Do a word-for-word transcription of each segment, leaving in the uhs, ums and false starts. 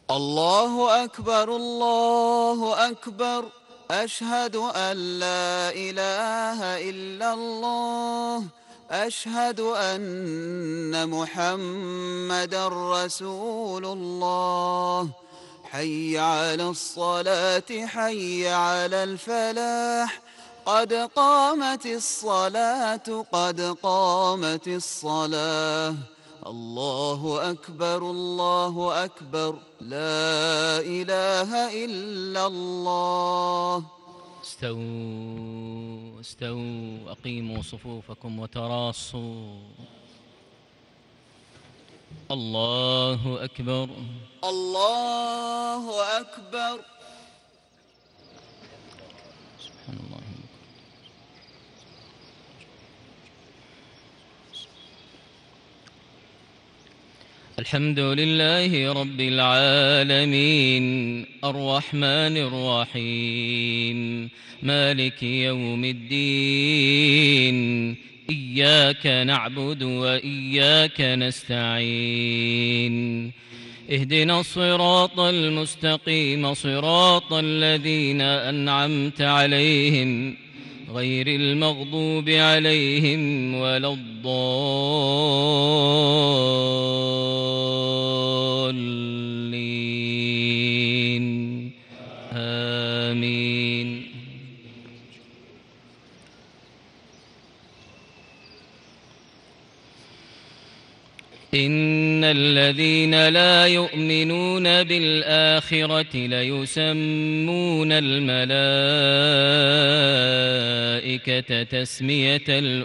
الله أكبر الله أكبر. أشهد أن لا إله إلا الله. أشهد أن محمدًا رسول الله. حي على الصلاة حي على الفلاح. قد قامت الصلاة قد قامت الصلاة. الله أكبر الله أكبر. لا إله إلا الله. استووا استووا أقيموا صفوفكم وتراصوا. الله أكبر الله أكبر. سبحان الله. الحمد لله رب العالمين الرحمن الرحيم مالك يوم الدين. إياك نعبد وإياك نستعين. اهدنا الصراط المستقيم صراط الذين أنعمت عليهم غير المغضوب عليهم ولا الضالين. آمين. إن الذين لا يؤمنون بالآخرة ليسمون الملائكة تسمية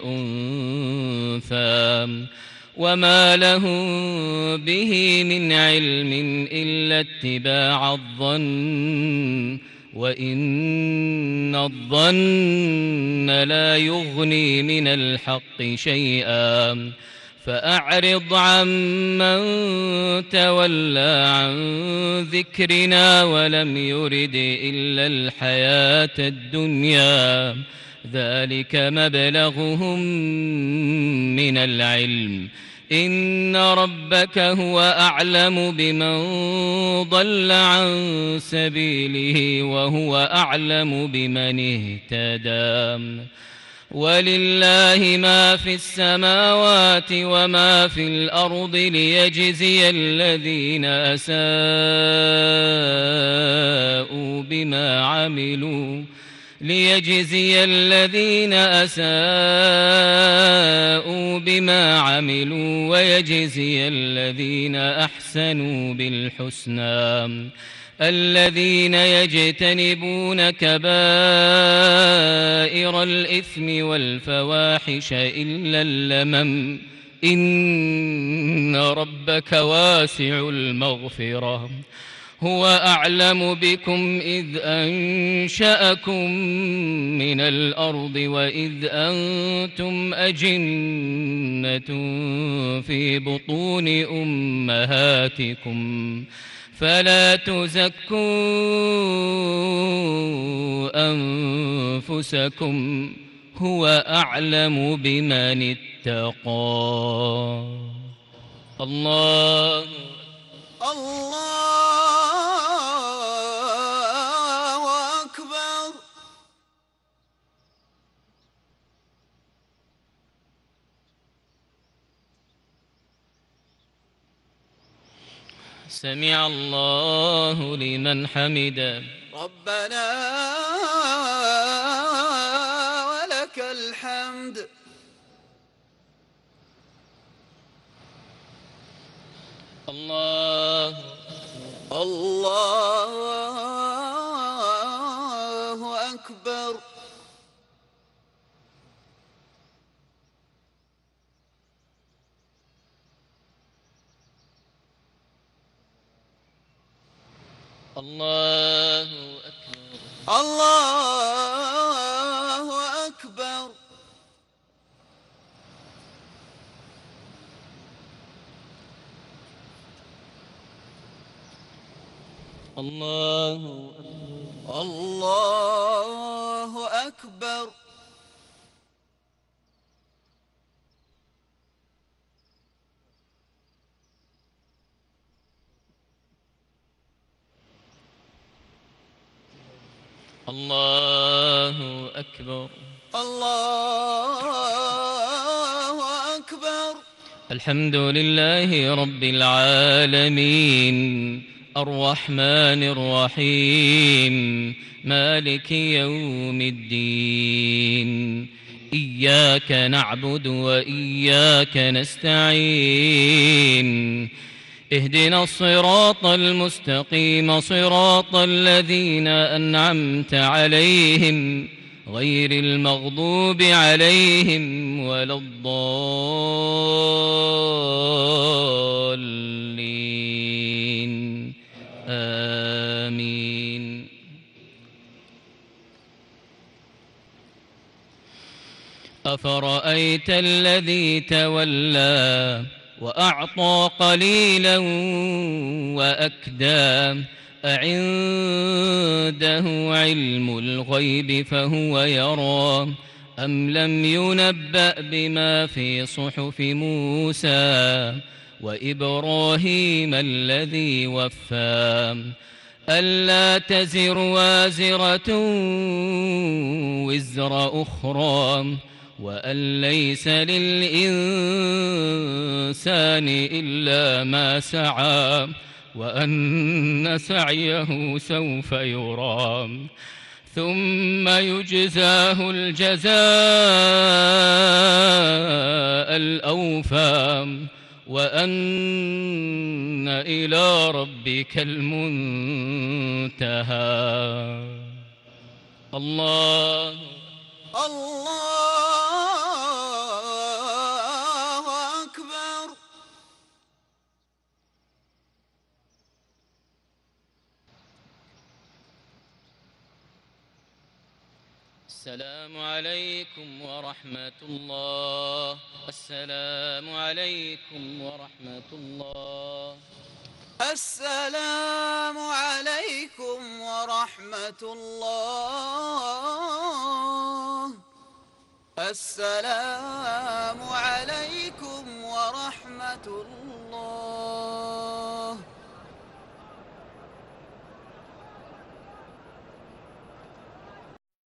الأنثى وما لهم به من علم إلا اتباع الظن وإن الظن لا يغني من الحق شيئا. فأعرض عمن تولى عن ذكرنا ولم يرد إلا الحياة الدنيا. ذلك مبلغهم من العلم. إن ربك هو أعلم بمن ضل عن سبيله وهو أعلم بمن اهتدى. ولله ما في السماوات وما في الأرض ليجزي الذين أساءوا بما عملوا ليجزي الذين أساءوا بما عملوا ويجزي الذين أحسنوا بالحسنى. الذين يجتنبون كبائر الإثم والفواحش إلا اللمم. إن ربك واسع المغفرة. هو أعلم بكم إذ أنشأكم من الأرض وإذ أنتم أجنة في بطون أمهاتكم فلا تزكوا أنفسكم هو أعلم بمن اتقى. الله الله أكبر. سمع الله لمن حمده. ربنا ولك الحمد. الله الله أكبر. الله أكبر. الله أكبر. الله الله أكبر. الله أكبر. الله أكبر. الحمد لله رب العالمين الرحمن الرحيم مالك يوم الدين إياك نعبد وإياك نستعين اهدنا الصراط المستقيم صراط الذين أنعمت عليهم غير المغضوب عليهم ولا الضالين آمين. أفرأيت الذي تولى وأعطى قليلا وأكدى أعنده علم الغيب فهو يرى أم لم ينبأ بما في صحف موسى وإبراهيم الذي وفى ألا تزر وازرة وزر أخرى وأن ليس للإنسان إلا ما سعى وأن سعيه سوف يرى ثم يجزاه الجزاء الأوفى وأن إلى ربك المنتهى. الله الله أكبر. السلام عليكم ورحمة الله. السلام عليكم ورحمة الله. السلام عليكم ورحمة الله. السلام عليكم ورحمة الله.